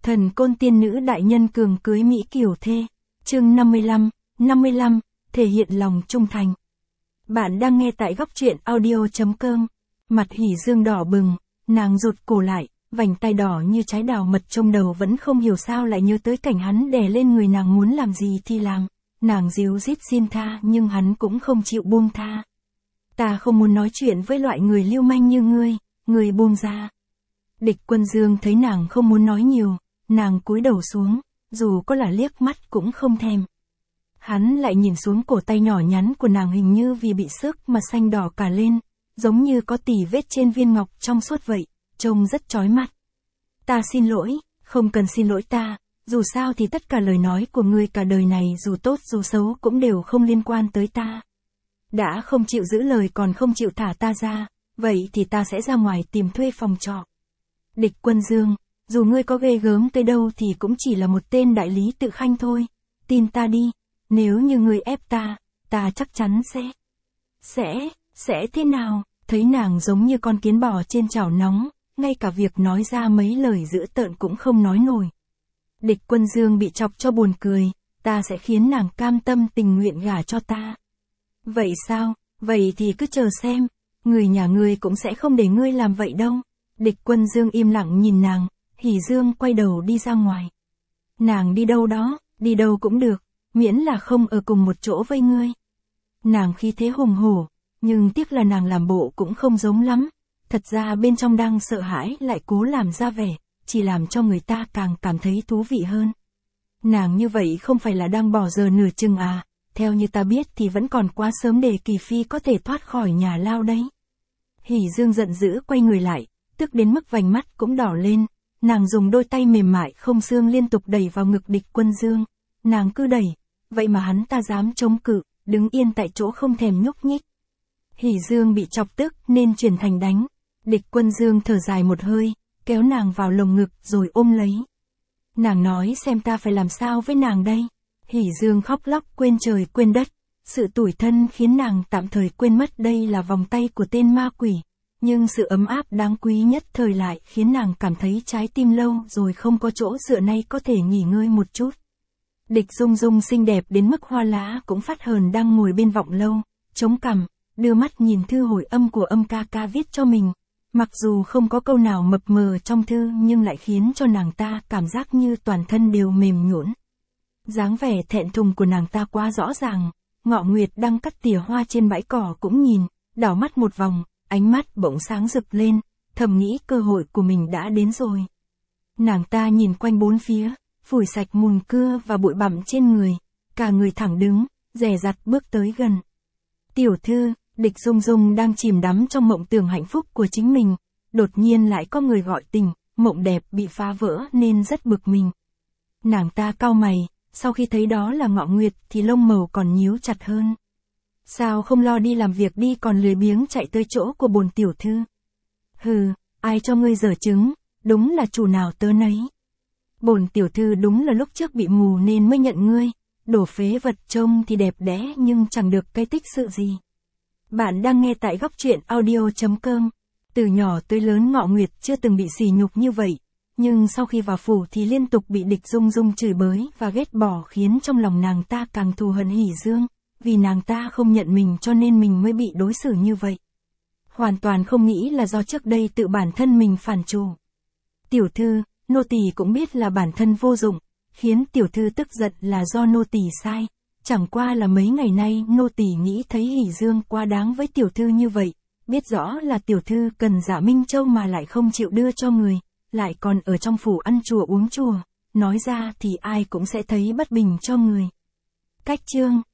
Thần côn tiên nữ đại nhân cường cưới Mỹ kiều thê. Chương 55, thể hiện lòng trung thành. Bạn đang nghe tại góc truyện audio.com. Mặt Hỉ Dương đỏ bừng, nàng rụt cổ lại, vành tai đỏ như trái đào mật trong đầu vẫn không hiểu sao lại nhớ tới cảnh hắn đè lên người nàng muốn làm gì thì làm. Nàng díu dít xin tha nhưng hắn cũng không chịu buông tha. Ta không muốn nói chuyện với loại người lưu manh như ngươi buông ra. Địch Quân Dương thấy nàng không muốn nói nhiều, nàng cúi đầu xuống, dù có là liếc mắt cũng không thèm. Hắn lại nhìn xuống cổ tay nhỏ nhắn của nàng hình như vì bị xước mà xanh đỏ cả lên, giống như có tỉ vết trên viên ngọc trong suốt vậy, trông rất chói mắt. Ta xin lỗi, không cần xin lỗi ta, dù sao thì tất cả lời nói của ngươi cả đời này dù tốt dù xấu cũng đều không liên quan tới ta. Đã không chịu giữ lời còn không chịu thả ta ra, vậy thì ta sẽ ra ngoài tìm thuê phòng trọ. Địch Quân Dương, dù ngươi có ghê gớm tới đâu thì cũng chỉ là một tên đại lý tự khanh thôi, tin ta đi, nếu như ngươi ép ta chắc chắn sẽ thế nào? Thấy nàng giống như con kiến bò trên chảo nóng, ngay cả việc nói ra mấy lời dữ tợn cũng không nói nổi. Địch Quân Dương bị chọc cho buồn cười, ta sẽ khiến nàng cam tâm tình nguyện gả cho ta. Vậy sao? Vậy thì cứ chờ xem, người nhà ngươi cũng sẽ không để ngươi làm vậy đâu. Địch Quân Dương im lặng nhìn nàng, Hỉ Dương quay đầu đi ra ngoài. Nàng đi đâu đó, đi đâu cũng được, miễn là không ở cùng một chỗ với ngươi. Nàng khí thế hùng hổ, nhưng tiếc là nàng làm bộ cũng không giống lắm, thật ra bên trong đang sợ hãi lại cố làm ra vẻ, chỉ làm cho người ta càng cảm thấy thú vị hơn. Nàng như vậy không phải là đang bỏ giờ nửa chừng à, theo như ta biết thì vẫn còn quá sớm để Kỳ Phi có thể thoát khỏi nhà lao đấy. Hỉ Dương giận dữ quay người lại, tức đến mức vành mắt cũng đỏ lên, nàng dùng đôi tay mềm mại không xương liên tục đẩy vào ngực Địch Quân Dương, nàng cứ đẩy, vậy mà hắn ta dám chống cự, đứng yên tại chỗ không thèm nhúc nhích. Hỉ Dương bị chọc tức nên chuyển thành đánh, Địch Quân Dương thở dài một hơi, kéo nàng vào lồng ngực rồi ôm lấy. Nàng nói xem ta phải làm sao với nàng đây. Hỉ Dương khóc lóc quên trời quên đất, sự tủi thân khiến nàng tạm thời quên mất đây là vòng tay của tên ma quỷ. Nhưng sự ấm áp đáng quý nhất thời lại khiến nàng cảm thấy trái tim lâu rồi không có chỗ dựa nay có thể nghỉ ngơi một chút. Địch Dung Dung xinh đẹp đến mức Hoa Lã cũng phát hờn đang ngồi bên vọng lâu, chống cằm, đưa mắt nhìn thư hồi âm của Âm ca ca viết cho mình. Mặc dù không có câu nào mập mờ trong thư nhưng lại khiến cho nàng ta cảm giác như toàn thân đều mềm nhũn. Dáng vẻ thẹn thùng của nàng ta quá rõ ràng, Ngọ Nguyệt đang cắt tỉa hoa trên bãi cỏ cũng nhìn, đảo mắt một vòng. Ánh mắt bỗng sáng rực lên, thầm nghĩ cơ hội của mình đã đến rồi. Nàng ta nhìn quanh bốn phía, phủi sạch mùn cưa và bụi bặm trên người, cả người thẳng đứng, dè dặt bước tới gần. Tiểu thư, Địch Dung Dung đang chìm đắm trong mộng tưởng hạnh phúc của chính mình, đột nhiên lại có người gọi tình, mộng đẹp bị phá vỡ nên rất bực mình. Nàng ta cau mày, sau khi thấy đó là Ngọ Nguyệt thì lông mày còn nhíu chặt hơn. Sao không lo đi làm việc đi còn lười biếng chạy tới chỗ của bổn tiểu thư? Hừ, ai cho ngươi giở trứng, đúng là chủ nào tớ nấy. Bổn tiểu thư đúng là lúc trước bị mù nên mới nhận ngươi, đổ phế vật trông thì đẹp đẽ nhưng chẳng được cái tích sự gì. Bạn đang nghe tại góc truyện audio.com. Từ nhỏ tới lớn Ngọ Nguyệt chưa từng bị sỉ nhục như vậy, nhưng sau khi vào phủ thì liên tục bị Địch Dung Dung chửi bới và ghét bỏ khiến trong lòng nàng ta càng thù hận Hỉ Dương. Vì nàng ta không nhận mình cho nên mình mới bị đối xử như vậy. Hoàn toàn không nghĩ là do trước đây tự bản thân mình phản chủ. Tiểu thư, nô tỳ cũng biết là bản thân vô dụng, khiến tiểu thư tức giận là do nô tỳ sai. Chẳng qua là mấy ngày nay nô tỳ nghĩ thấy Hỉ Dương quá đáng với tiểu thư như vậy, biết rõ là tiểu thư cần Dạ Minh Châu mà lại không chịu đưa cho người, lại còn ở trong phủ ăn chùa uống chùa, nói ra thì ai cũng sẽ thấy bất bình cho người. Cách chương